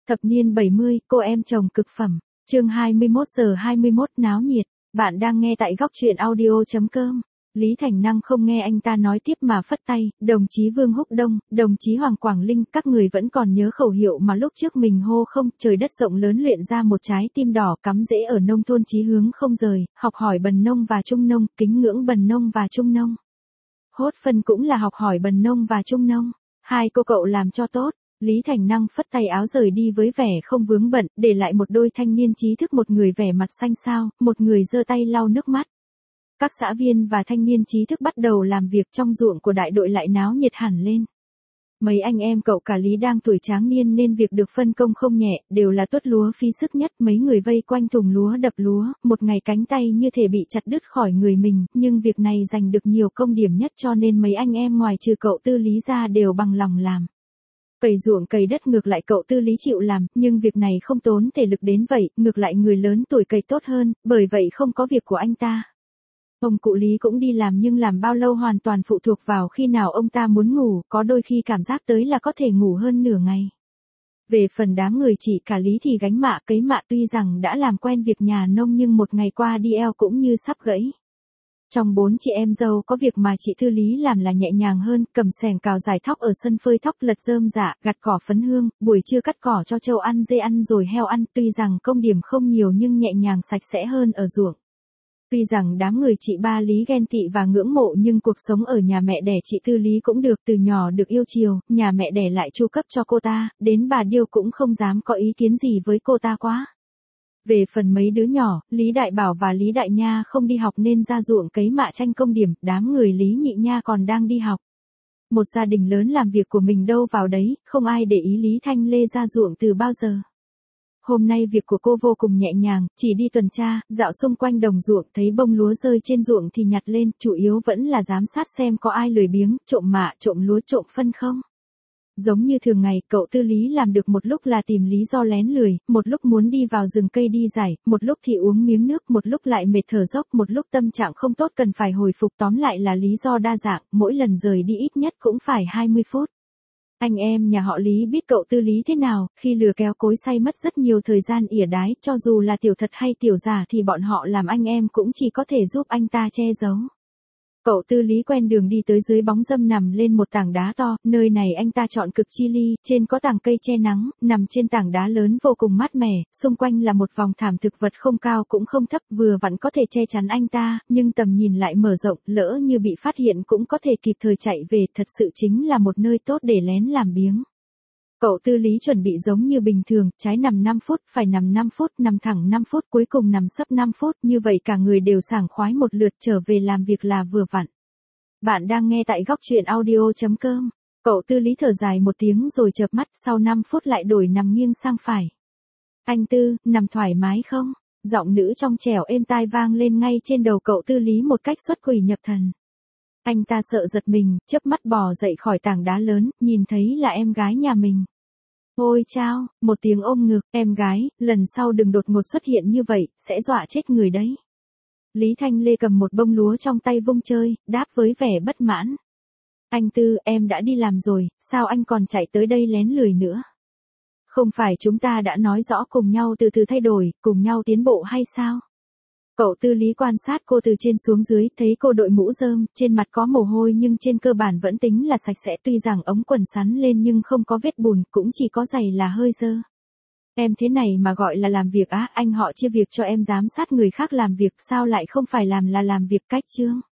Thập niên 70, cô em chồng cực phẩm. Chương 21:21 náo nhiệt. Bạn đang nghe tại góc truyện audio.com. Lý Thành Năng không nghe anh ta nói tiếp mà phất tay, đồng chí Vương Húc Đông, đồng chí Hoàng Quảng Linh, các người vẫn còn nhớ khẩu hiệu mà lúc trước mình hô không, trời đất rộng lớn luyện ra một trái tim đỏ cắm rễ ở nông thôn chí hướng không rời, học hỏi bần nông và trung nông, kính ngưỡng bần nông và trung nông. Hốt phân cũng là học hỏi bần nông và trung nông. Hai cô cậu làm cho tốt. Lý Thành Năng phất tay áo rời đi với vẻ không vướng bận, để lại một đôi thanh niên trí thức, một người vẻ mặt xanh xao, một người giơ tay lau nước mắt. Các xã viên và thanh niên trí thức bắt đầu làm việc, trong ruộng của đại đội lại náo nhiệt hẳn lên. Mấy anh em cậu cả Lý đang tuổi tráng niên nên việc được phân công không nhẹ, đều là tuốt lúa phí sức nhất. Mấy người vây quanh thùng lúa đập lúa, một ngày cánh tay như thể bị chặt đứt khỏi người mình, nhưng việc này giành được nhiều công điểm nhất cho nên mấy anh em ngoài trừ cậu Tư Lý ra đều bằng lòng làm. Cày ruộng cày đất ngược lại cậu Tư Lý chịu làm, nhưng việc này không tốn thể lực đến vậy, ngược lại người lớn tuổi cày tốt hơn, bởi vậy không có việc của anh ta. Ông cụ Lý cũng đi làm nhưng làm bao lâu hoàn toàn phụ thuộc vào khi nào ông ta muốn ngủ, có đôi khi cảm giác tới là có thể ngủ hơn nửa ngày. Về phần đám người chị cả Lý thì gánh mạ cấy mạ, tuy rằng đã làm quen việc nhà nông nhưng một ngày qua đi eo cũng như sắp gãy. Trong 4 chị em dâu có việc mà chị Thư Lý làm là nhẹ nhàng hơn, cầm xẻng cào giải thóc ở sân phơi thóc, lật rơm rạ, gặt cỏ phấn hương, buổi trưa cắt cỏ cho trâu ăn, dê ăn rồi heo ăn, tuy rằng công điểm không nhiều nhưng nhẹ nhàng sạch sẽ hơn ở ruộng. Tuy rằng đám người chị ba Lý ghen tị và ngưỡng mộ nhưng cuộc sống ở nhà mẹ đẻ chị Tư Lý cũng được, từ nhỏ được yêu chiều, nhà mẹ đẻ lại chu cấp cho cô ta, đến bà Điêu cũng không dám có ý kiến gì với cô ta quá. Về phần mấy đứa nhỏ, Lý Đại Bảo và Lý Đại Nha không đi học nên ra ruộng cấy mạ tranh công điểm, đám người Lý Nhị Nha còn đang đi học. Một gia đình lớn làm việc của mình đâu vào đấy, không ai để ý Lý Thanh Lê ra ruộng từ bao giờ. Hôm nay việc của cô vô cùng nhẹ nhàng, chỉ đi tuần tra, dạo xung quanh đồng ruộng, thấy bông lúa rơi trên ruộng thì nhặt lên, chủ yếu vẫn là giám sát xem có ai lười biếng, trộm mạ, trộm lúa, trộm phân không. Giống như thường ngày, cậu Tư Lý làm được một lúc là tìm lý do lén lười, một lúc muốn đi vào rừng cây đi giải, một lúc thì uống miếng nước, một lúc lại mệt thở dốc, một lúc tâm trạng không tốt cần phải hồi phục, tóm lại là lý do đa dạng, mỗi lần rời đi ít nhất cũng phải 20 phút. Anh em nhà họ Lý biết cậu Tư Lý thế nào, khi lừa kéo cối xay mất rất nhiều thời gian ỉa đái, cho dù là tiểu thật hay tiểu giả thì bọn họ làm anh em cũng chỉ có thể giúp anh ta che giấu. Cậu Tư Lý quen đường đi tới dưới bóng râm nằm lên một tảng đá to, nơi này anh ta chọn cực chi ly, trên có tảng cây che nắng, nằm trên tảng đá lớn vô cùng mát mẻ, xung quanh là một vòng thảm thực vật không cao cũng không thấp, vừa vặn có thể che chắn anh ta, nhưng tầm nhìn lại mở rộng, lỡ như bị phát hiện cũng có thể kịp thời chạy về, thật sự chính là một nơi tốt để lén làm biếng. Cậu Tư Lý chuẩn bị giống như bình thường, trái nằm 5 phút, phải nằm 5 phút, nằm thẳng 5 phút, cuối cùng nằm sấp 5 phút, như vậy cả người đều sảng khoái một lượt, trở về làm việc là vừa vặn. Bạn đang nghe tại góc truyện audio.com. Cậu Tư Lý thở dài một tiếng rồi chợp mắt, sau 5 phút lại đổi nằm nghiêng sang phải. Anh Tư, nằm thoải mái không? Giọng nữ trong trẻo êm tai vang lên ngay trên đầu cậu Tư Lý một cách xuất quỷ nhập thần. Anh ta sợ giật mình, chớp mắt bò dậy khỏi tảng đá lớn, nhìn thấy là em gái nhà mình. Ôi chao, một tiếng ôm ngực, em gái, lần sau đừng đột ngột xuất hiện như vậy, sẽ dọa chết người đấy. Lý Thanh Lê cầm một bông lúa trong tay vung chơi, đáp với vẻ bất mãn. Anh Tư, em đã đi làm rồi, sao anh còn chạy tới đây lén lười nữa? Không phải chúng ta đã nói rõ cùng nhau từ từ thay đổi, cùng nhau tiến bộ hay sao? Cậu Tư Lý quan sát cô từ trên xuống dưới, thấy cô đội mũ rơm, trên mặt có mồ hôi nhưng trên cơ bản vẫn tính là sạch sẽ, tuy rằng ống quần sắn lên nhưng không có vết bùn, cũng chỉ có giày là hơi dơ. Em thế này mà gọi là làm việc á, anh họ chia việc cho em giám sát người khác làm việc, sao lại không phải làm là làm việc cách chương?